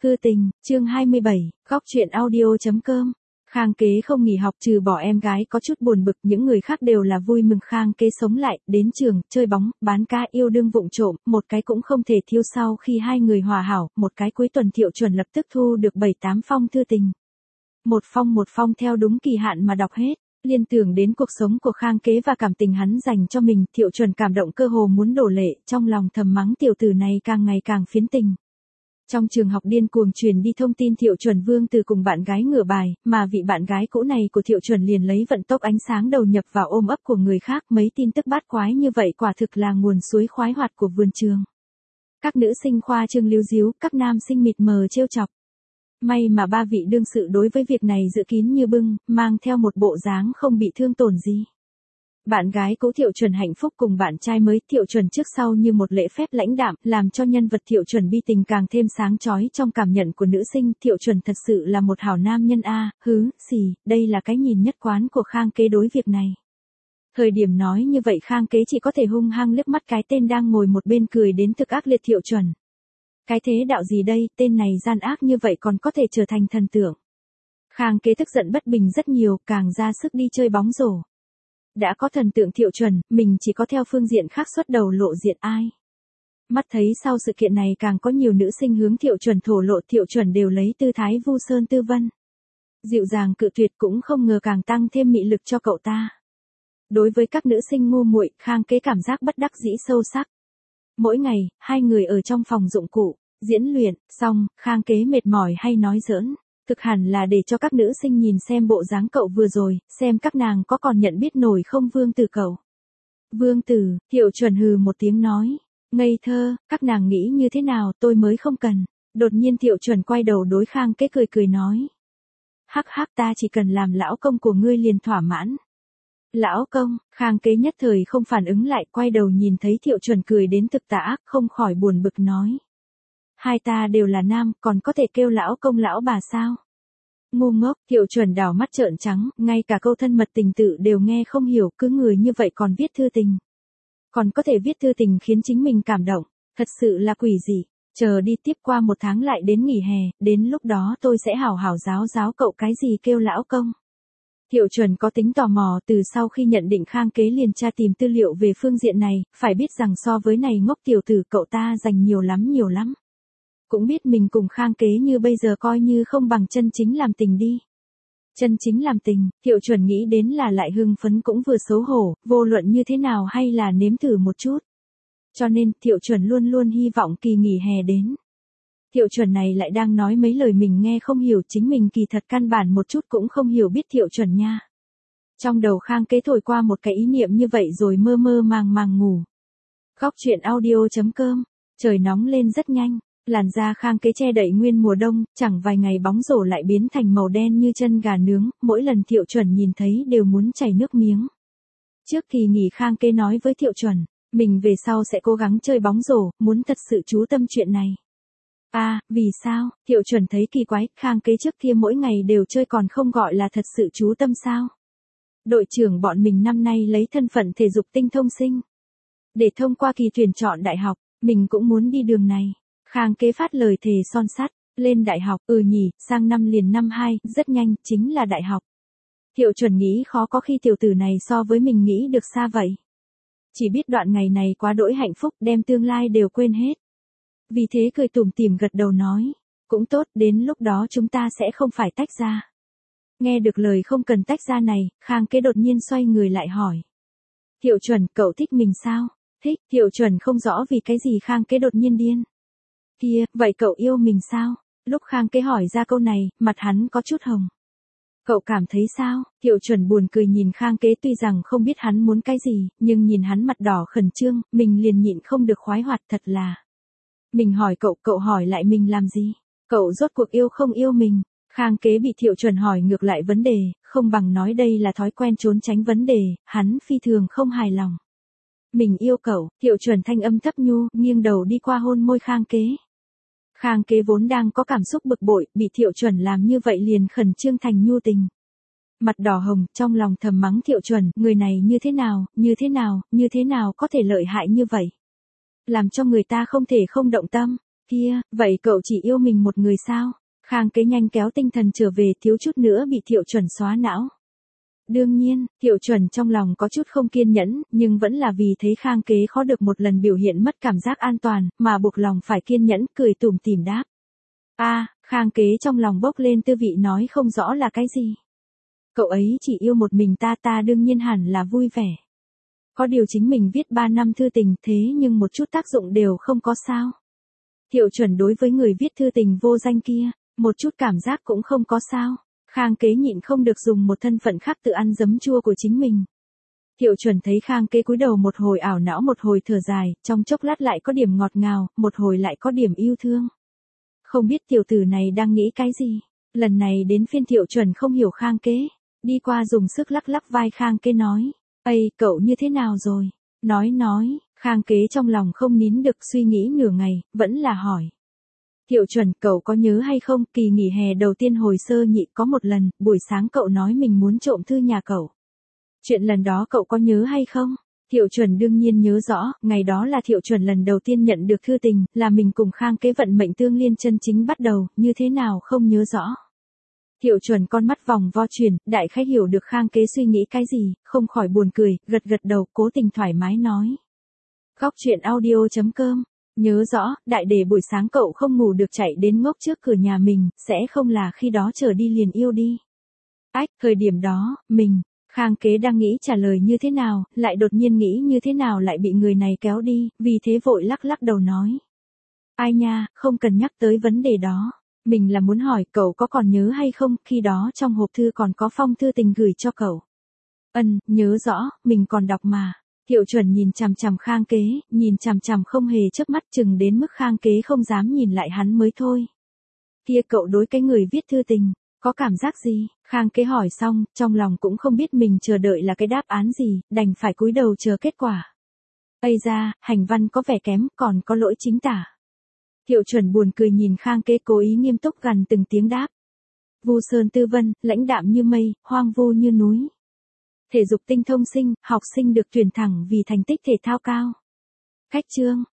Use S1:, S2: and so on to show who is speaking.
S1: Thư tình, chương 27, góc truyện audio.com. Khang Kế không nghỉ học trừ bỏ em gái có chút buồn bực, những người khác đều là vui mừng Khang Kế sống lại, đến trường, chơi bóng, bán cá yêu đương vụng trộm, một cái cũng không thể thiếu. Sau khi hai người hòa hảo, một cái cuối tuần Thiệu Chuẩn lập tức thu được 7-8 phong thư tình. Một phong theo đúng kỳ hạn mà đọc hết. Liên tưởng đến cuộc sống của Khang Kế và cảm tình hắn dành cho mình, Thiệu Chuẩn cảm động cơ hồ muốn đổ lệ, trong lòng thầm mắng tiểu tử này càng ngày càng phiến tình. Trong trường học điên cuồng truyền đi thông tin Thiệu Chuẩn Vương Từ cùng bạn gái ngửa bài, mà vị bạn gái cũ này của Thiệu Chuẩn liền lấy vận tốc ánh sáng đầu nhập vào ôm ấp của người khác. Mấy tin tức bát quái như vậy quả thực là nguồn suối khoái hoạt của vườn trường. Các nữ sinh khoa trương líu díu, các nam sinh mịt mờ trêu chọc. May mà ba vị đương sự đối với việc này giữ kín như bưng, mang theo một bộ dáng không bị thương tổn gì. Bạn gái cũ Thiệu Chuẩn hạnh phúc cùng bạn trai mới Thiệu Chuẩn trước sau như một lễ phép lãnh đạm, làm cho nhân vật Thiệu Chuẩn bi tình càng thêm sáng chói trong cảm nhận của nữ sinh. Thiệu Chuẩn thật sự là một hảo nam nhân a, đây là cái nhìn nhất quán của Khang Kế đối việc này. Thời điểm nói như vậy Khang Kế chỉ có thể hung hăng liếc mắt cái tên đang ngồi một bên cười đến thực ác liệt Thiệu Chuẩn. Cái thế đạo gì đây, tên này gian ác như vậy còn có thể trở thành thần tượng. Khang Kế tức giận bất bình rất nhiều, càng ra sức đi chơi bóng rổ. Đã có thần tượng Thiệu Chuẩn, mình chỉ có theo phương diện khác xuất đầu lộ diện ai. Mắt thấy sau sự kiện này càng có nhiều nữ sinh hướng Thiệu Chuẩn thổ lộ, Thiệu Chuẩn đều lấy tư thái vu sơn tư vân. Dịu dàng cự tuyệt cũng không ngờ càng tăng thêm mị lực cho cậu ta. Đối với các nữ sinh ngu muội, Khang Kế cảm giác bất đắc dĩ sâu sắc. Mỗi ngày, hai người ở trong phòng dụng cụ, diễn luyện, xong, Khang Kế mệt mỏi hay nói giỡn. Thực hẳn là để cho các nữ sinh nhìn xem bộ dáng cậu vừa rồi, xem các nàng có còn nhận biết nổi không Vương Từ cậu. Vương Từ, Thiệu Chuẩn hừ một tiếng nói. Ngây thơ, các nàng nghĩ như thế nào tôi mới không cần. Đột nhiên Thiệu Chuẩn quay đầu đối Khang Kế cười nói. Hắc ta chỉ cần làm lão công của ngươi liền thỏa mãn. Lão công, Khang Kế nhất thời không phản ứng lại, quay đầu nhìn thấy Thiệu Chuẩn cười đến thực tà ác, không khỏi buồn bực nói. Hai ta đều là nam, còn có thể kêu lão công lão bà sao? Ngu ngốc, Thiệu Chuẩn đảo mắt trợn trắng, ngay cả câu thân mật tình tự đều nghe không hiểu, cứ người như vậy còn viết thư tình. Còn có thể viết thư tình khiến chính mình cảm động, thật sự là quỷ dị. Chờ đi, tiếp qua 1 tháng lại đến nghỉ hè, đến lúc đó tôi sẽ hảo hảo giáo cậu cái gì kêu lão công. Thiệu Chuẩn có tính tò mò, từ sau khi nhận định Khang Kế liền tra tìm tư liệu về phương diện này, phải biết rằng so với này ngốc tiểu tử cậu ta dành nhiều lắm. Cũng biết mình cùng Khang Kế như bây giờ coi như không bằng chân chính làm tình đi. Chân chính làm tình, Thiệu Chuẩn nghĩ đến là lại hưng phấn cũng vừa xấu hổ, vô luận như thế nào hay là nếm thử một chút. Cho nên, Thiệu Chuẩn luôn luôn hy vọng kỳ nghỉ hè đến. Thiệu Chuẩn này lại đang nói mấy lời mình nghe không hiểu, chính mình kỳ thật căn bản một chút cũng không hiểu biết Thiệu Chuẩn nha. Trong đầu Khang Kế thổi qua một cái ý niệm như vậy rồi mơ màng ngủ. Góc truyện audio.com, trời nóng lên rất nhanh. Làn da Khang Kế che đậy nguyên mùa đông, chẳng vài ngày bóng rổ lại biến thành màu đen như chân gà nướng, mỗi lần Thiệu Chuẩn nhìn thấy đều muốn chảy nước miếng. Trước kỳ nghỉ Khang Kế nói với Thiệu Chuẩn, mình về sau sẽ cố gắng chơi bóng rổ, muốn thật sự chú tâm chuyện này. Vì sao? Thiệu Chuẩn thấy kỳ quái, Khang Kế trước kia mỗi ngày đều chơi còn không gọi là thật sự chú tâm sao? Đội trưởng bọn mình năm nay lấy thân phận thể dục tinh thông sinh. Để thông qua kỳ tuyển chọn đại học, mình cũng muốn đi đường này. Khang Kế phát lời thề son sắt, lên đại học, nhỉ, sang năm liền năm 2, rất nhanh, chính là đại học. Thiệu Chuẩn nghĩ khó có khi tiểu tử này so với mình nghĩ được xa vậy. Chỉ biết đoạn ngày này quá đỗi hạnh phúc, đem tương lai đều quên hết. Vì thế cười tủm tỉm gật đầu nói, cũng tốt, đến lúc đó chúng ta sẽ không phải tách ra. Nghe được lời không cần tách ra này, Khang Kế đột nhiên xoay người lại hỏi. Thiệu Chuẩn, cậu thích mình sao? Thích, Thiệu Chuẩn không rõ vì cái gì Khang Kế đột nhiên điên. Kia, vậy cậu yêu mình sao? Lúc Khang Kế hỏi ra câu này, mặt hắn có chút hồng. Cậu cảm thấy sao? Thiệu Chuẩn buồn cười nhìn Khang Kế, tuy rằng không biết hắn muốn cái gì, nhưng nhìn hắn mặt đỏ khẩn trương, mình liền nhịn không được khoái hoạt, thật là. Mình hỏi cậu hỏi lại mình làm gì? Cậu rốt cuộc yêu không yêu mình? Khang Kế bị Thiệu Chuẩn hỏi ngược lại vấn đề, không bằng nói đây là thói quen trốn tránh vấn đề, hắn phi thường không hài lòng. Mình yêu cậu, Thiệu Chuẩn thanh âm thấp nhu, nghiêng đầu đi qua hôn môi Khang Kế. Khang Kế vốn đang có cảm xúc bực bội, bị Thiệu Chuẩn làm như vậy liền khẩn trương thành nhu tình. Mặt đỏ hồng, trong lòng thầm mắng Thiệu Chuẩn, người này như thế nào có thể lợi hại như vậy. Làm cho người ta không thể không động tâm. Kia, vậy cậu chỉ yêu mình một người sao? Khang Kế nhanh kéo tinh thần trở về, thiếu chút nữa bị Thiệu Chuẩn xóa não. Đương nhiên, Thiệu Chuẩn trong lòng có chút không kiên nhẫn, nhưng vẫn là vì thấy Khang Kế khó được một lần biểu hiện mất cảm giác an toàn, mà buộc lòng phải kiên nhẫn, cười tủm tỉm đáp. Khang Kế trong lòng bốc lên tư vị nói không rõ là cái gì. Cậu ấy chỉ yêu một mình ta đương nhiên hẳn là vui vẻ. Có điều chính mình viết 3 năm thư tình thế nhưng một chút tác dụng đều không có sao. Thiệu Chuẩn đối với người viết thư tình vô danh kia, một chút cảm giác cũng không có sao. Khang Kế nhịn không được dùng một thân phận khác tự ăn giấm chua của chính mình. Thiệu Chuẩn thấy Khang Kế cúi đầu một hồi ảo não một hồi thở dài, trong chốc lát lại có điểm ngọt ngào, một hồi lại có điểm yêu thương. Không biết tiểu tử này đang nghĩ cái gì. Lần này đến phiên Thiệu Chuẩn không hiểu Khang Kế, đi qua dùng sức lắc lắc vai Khang Kế nói, "Ây, cậu như thế nào rồi?" Nói, Khang Kế trong lòng không nín được suy nghĩ nửa ngày, vẫn là hỏi. Thiệu Chuẩn, cậu có nhớ hay không, kỳ nghỉ hè đầu tiên hồi sơ nhị có một lần, buổi sáng cậu nói mình muốn trộm thư nhà cậu. Chuyện lần đó cậu có nhớ hay không? Thiệu Chuẩn đương nhiên nhớ rõ, ngày đó là Thiệu Chuẩn lần đầu tiên nhận được thư tình, là mình cùng Khang Kế vận mệnh tương liên chân chính bắt đầu, như thế nào không nhớ rõ. Thiệu Chuẩn con mắt vòng vo chuyển, đại khái hiểu được Khang Kế suy nghĩ cái gì, không khỏi buồn cười, gật đầu, cố tình thoải mái nói. Góc truyện audio.com. Nhớ rõ, đại để buổi sáng cậu không ngủ được chạy đến ngốc trước cửa nhà mình, sẽ không là khi đó trở đi liền yêu đi. Thời điểm đó, Khang Kế đang nghĩ trả lời như thế nào, lại đột nhiên nghĩ như thế nào lại bị người này kéo đi, vì thế vội lắc đầu nói. Ai nha, không cần nhắc tới vấn đề đó. Mình là muốn hỏi cậu có còn nhớ hay không, khi đó trong hộp thư còn có phong thư tình gửi cho cậu. Nhớ rõ, mình còn đọc mà. Thiệu Chuẩn nhìn chằm chằm Khang Kế, nhìn chằm chằm không hề chớp mắt chừng đến mức Khang Kế không dám nhìn lại hắn mới thôi. Kia cậu đối cái người viết thư tình, có cảm giác gì? Khang Kế hỏi xong, trong lòng cũng không biết mình chờ đợi là cái đáp án gì, đành phải cúi đầu chờ kết quả. Ây da, hành văn có vẻ kém, còn có lỗi chính tả. Thiệu Chuẩn buồn cười nhìn Khang Kế cố ý nghiêm túc gần từng tiếng đáp. Vu Sơn Tư Vân, lãnh đạm như mây, hoang vu như núi. Thể dục tinh thông sinh, học sinh được tuyển thẳng vì thành tích thể thao cao. Khách chương.